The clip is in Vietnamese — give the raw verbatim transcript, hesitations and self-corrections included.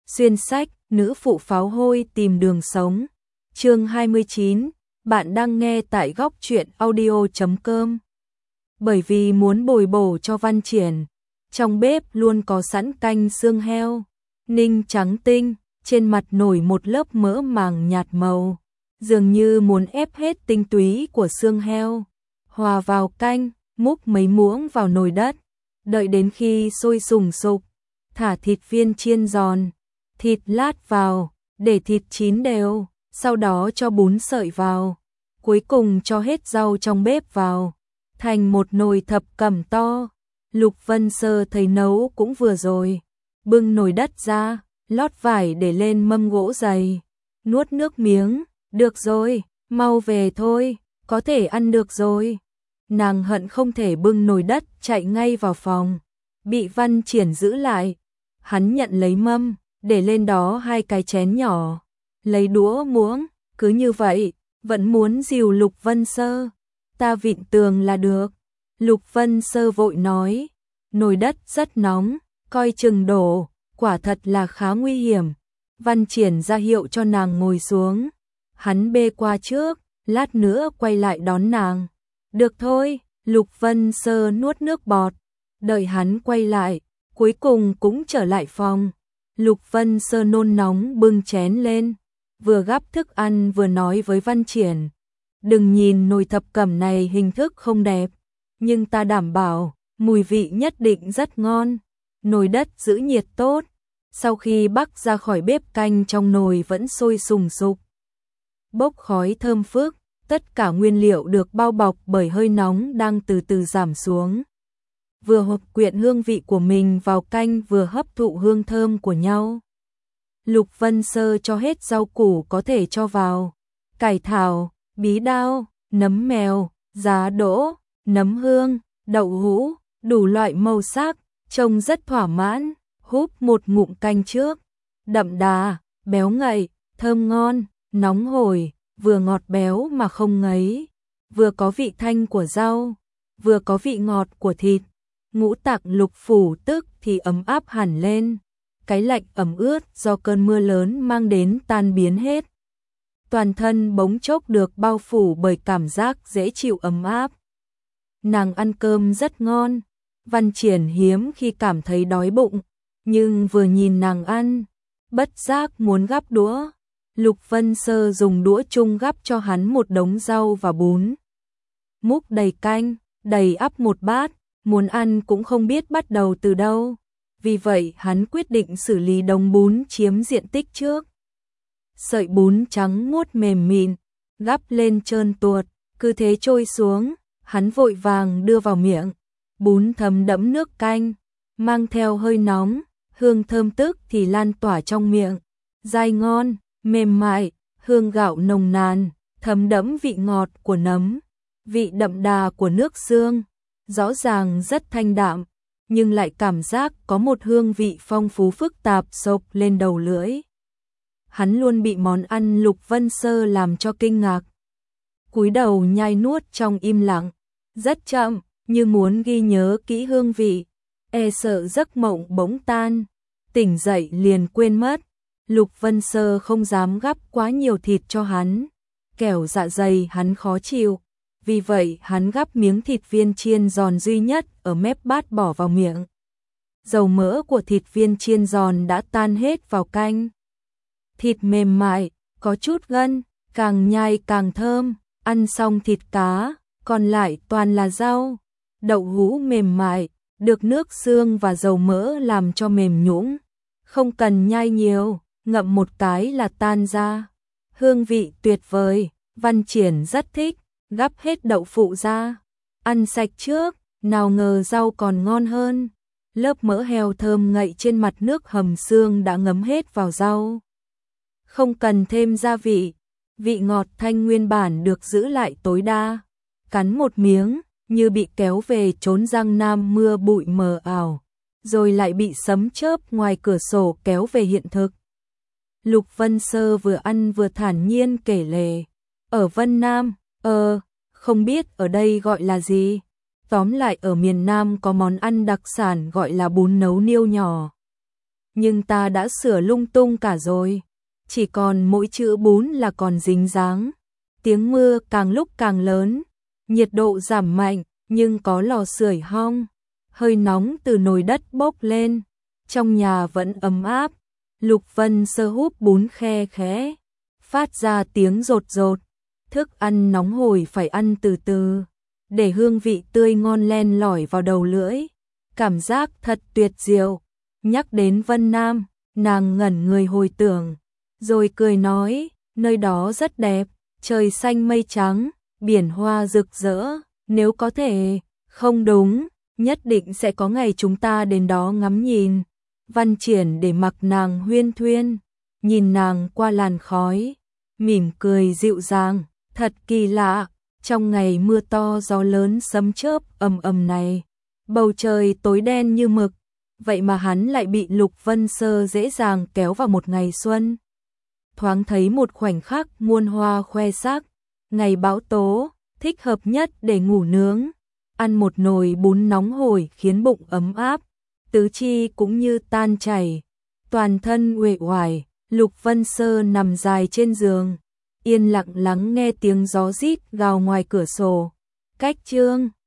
Xuyên sách, nữ phụ pháo hôi tìm đường sống. Chương hai mươi chín, bạn đang nghe tại góc truyện audio chấm com. Bởi vì muốn bồi bổ cho Văn Triển, trong bếp luôn có sẵn canh xương heo, ninh trắng tinh, trên mặt nổi một lớp mỡ màng nhạt màu, dường như muốn ép hết tinh túy của xương heo, hòa vào canh, múc mấy muỗng vào nồi đất, đợi đến khi sôi sùng sục, thả thịt viên chiên giòn, thịt lát vào, để thịt chín đều, sau đó cho bún sợi vào, cuối cùng cho hết rau trong bếp vào, thành một nồi thập cẩm to. Lục Vân Sơ thấy nấu cũng vừa rồi, bưng nồi đất ra, lót vải để lên mâm gỗ dày, nuốt nước miếng, được rồi, mau về thôi, có thể ăn được rồi. Nàng hận không thể bưng nồi đất chạy ngay vào phòng, bị Văn Triển giữ lại. Hắn nhận lấy mâm, để lên đó hai cái chén nhỏ, lấy đũa muỗng, cứ như vậy, vẫn muốn dìu Lục Vân Sơ. Ta vịn tường là được. Lục Vân Sơ vội nói, nồi đất rất nóng, coi chừng đổ, quả thật là khá nguy hiểm. Văn Triển ra hiệu cho nàng ngồi xuống, hắn bê qua trước, lát nữa quay lại đón nàng. Được thôi, Lục Vân Sơ nuốt nước bọt, đợi hắn quay lại, cuối cùng cũng trở lại phòng. Lục Vân Sơ nôn nóng bưng chén lên, vừa gắp thức ăn vừa nói với Văn Triển, đừng nhìn nồi thập cẩm này hình thức không đẹp, nhưng ta đảm bảo, mùi vị nhất định rất ngon. Nồi đất giữ nhiệt tốt, sau khi bắc ra khỏi bếp canh trong nồi vẫn sôi sùng sục, bốc khói thơm phức, tất cả nguyên liệu được bao bọc bởi hơi nóng đang từ từ giảm xuống. Vừa hợp quyện hương vị của mình vào canh vừa hấp thụ hương thơm của nhau. Lục Vân Sơ cho hết rau củ có thể cho vào, cải thảo, bí đao, nấm mèo, giá đỗ, nấm hương, đậu hũ, đủ loại màu sắc, trông rất thỏa mãn. Húp một ngụm canh trước, đậm đà, béo ngậy, thơm ngon, nóng hổi, vừa ngọt béo mà không ngấy, vừa có vị thanh của rau, vừa có vị ngọt của thịt. Ngũ tạng lục phủ tức thì ấm áp hẳn lên, cái lạnh ẩm ướt do cơn mưa lớn mang đến tan biến hết. Toàn thân bỗng chốc được bao phủ bởi cảm giác dễ chịu ấm áp. Nàng ăn cơm rất ngon, Văn Triển hiếm khi cảm thấy đói bụng, nhưng vừa nhìn nàng ăn, bất giác muốn gắp đũa. Lục Vân Sơ dùng đũa chung gắp cho hắn một đống rau và bún. Múc đầy canh, đầy ắp một bát, muốn ăn cũng không biết bắt đầu từ đâu. Vì vậy hắn quyết định xử lý đống bún chiếm diện tích trước. Sợi bún trắng muốt mềm mịn, gắp lên trơn tuột, cứ thế trôi xuống, hắn vội vàng đưa vào miệng. Bún thấm đẫm nước canh, mang theo hơi nóng, hương thơm tức thì lan tỏa trong miệng, dai ngon, mềm mại, hương gạo nồng nàn, thấm đẫm vị ngọt của nấm, vị đậm đà của nước xương, rõ ràng rất thanh đạm, nhưng lại cảm giác có một hương vị phong phú phức tạp xộc lên đầu lưỡi. Hắn luôn bị món ăn Lục Vân Sơ làm cho kinh ngạc. Cúi đầu nhai nuốt trong im lặng, rất chậm, như muốn ghi nhớ kỹ hương vị, e sợ giấc mộng bỗng tan, tỉnh dậy liền quên mất. Lục Vân Sơ không dám gắp quá nhiều thịt cho hắn, kẻo dạ dày hắn khó chịu, vì vậy hắn gắp miếng thịt viên chiên giòn duy nhất ở mép bát bỏ vào miệng. Dầu mỡ của thịt viên chiên giòn đã tan hết vào canh. Thịt mềm mại, có chút gân, càng nhai càng thơm, ăn xong thịt cá, còn lại toàn là rau. Đậu hũ mềm mại, được nước xương và dầu mỡ làm cho mềm nhũn, không cần nhai nhiều, ngậm một cái là tan ra. Hương vị tuyệt vời, Văn Triển rất thích, gắp hết đậu phụ ra, ăn sạch trước, nào ngờ rau còn ngon hơn. Lớp mỡ heo thơm ngậy trên mặt nước hầm xương đã ngấm hết vào rau. Không cần thêm gia vị, vị ngọt thanh nguyên bản được giữ lại tối đa. Cắn một miếng, như bị kéo về chốn Giang Nam mưa bụi mờ ảo, rồi lại bị sấm chớp ngoài cửa sổ kéo về hiện thực. Lục Vân Sơ vừa ăn vừa thản nhiên kể lể, ở Vân Nam, ờ, không biết ở đây gọi là gì. Tóm lại ở miền Nam có món ăn đặc sản gọi là bún nấu niêu nhỏ. nhưng ta đã sửa lung tung cả rồi. Chỉ còn mỗi chữ bún là còn dính dáng. Tiếng mưa càng lúc càng lớn, nhiệt độ giảm mạnh, nhưng có lò sưởi hong. Hơi nóng từ nồi đất bốc lên, trong nhà vẫn ấm áp. Lục Vân Sơ húp bún khe khẽ, phát ra tiếng rột rột. Thức ăn nóng hổi phải ăn từ từ, để hương vị tươi ngon len lỏi vào đầu lưỡi. Cảm giác thật tuyệt diệu. Nhắc đến Vân Nam, nàng ngẩn người hồi tưởng, rồi cười nói, nơi đó rất đẹp, trời xanh mây trắng, biển hoa rực rỡ, nếu có thể, không đúng, nhất định sẽ có ngày chúng ta đến đó ngắm nhìn. Văn Triển để mặc nàng huyên thuyên, nhìn nàng qua làn khói, mỉm cười dịu dàng, thật kỳ lạ, trong ngày mưa to gió lớn sấm chớp ầm ầm này, bầu trời tối đen như mực, vậy mà hắn lại bị Lục Vân Sơ dễ dàng kéo vào một ngày xuân. Thoáng thấy một khoảnh khắc muôn hoa khoe sắc, ngày bão tố, thích hợp nhất để ngủ nướng, ăn một nồi bún nóng hổi khiến bụng ấm áp, tứ chi cũng như tan chảy, toàn thân uể oải. Lục Vân Sơ nằm dài trên giường, yên lặng lắng nghe tiếng gió rít gào ngoài cửa sổ. Cách chương